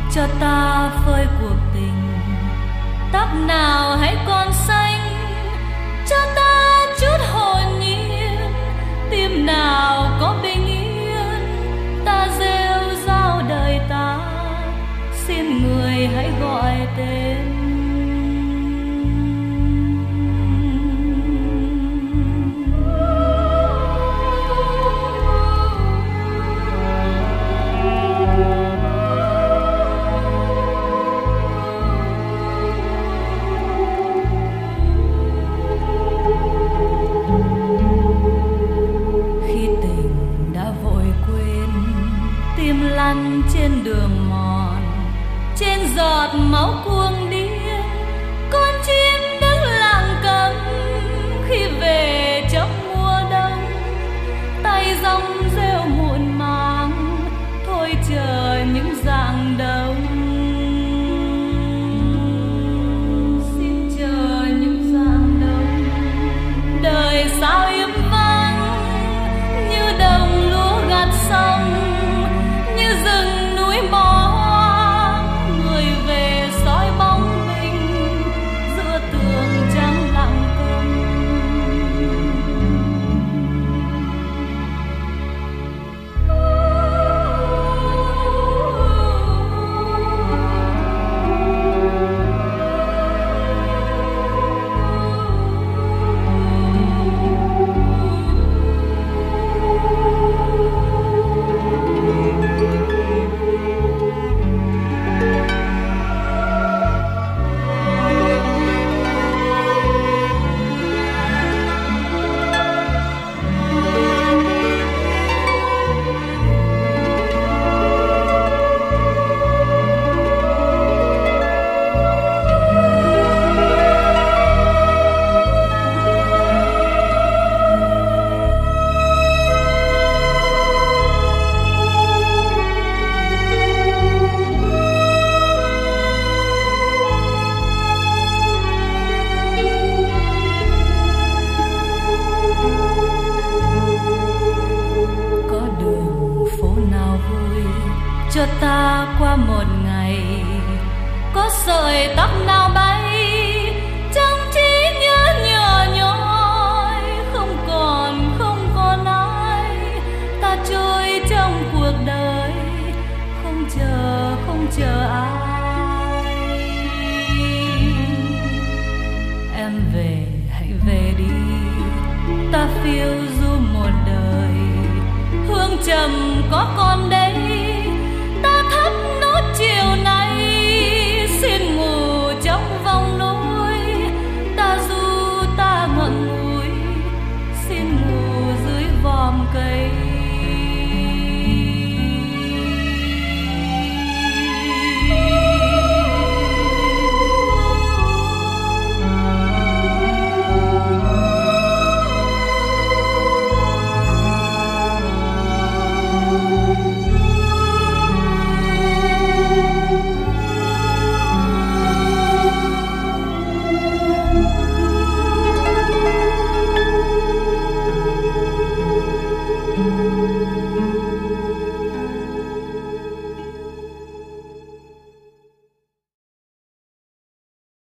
cho ta phơi cuộc tình. Tóc nào hãy còn xanh, cho ta chút hồn nhiên. Tim nào có bình yên, ta rêu rao đời ta. Xin người hãy gọi tên. Lăn trên đường mòn, trên giọt máu cuồng điên, con chim đứng lặng câm khi về trong mùa đông. Tay rong rêu muộn màng, thôi chờ những rạng đông. Xin chờ những rạng đông. Đời sao im vắng như đồng lúa gặt xong, như rừng núi bỏ hoang. Người về soi bóng mình giữa tường trắng lặng câm. Cho ta qua một ngày, có sợi tóc nào bay trong trí nhớ nhỏ nhói. Không còn ai, ta trôi trong cuộc đời, không chờ ai. Em về, hãy về đi, ta phiêu du một đời. Hương trầm có con đêm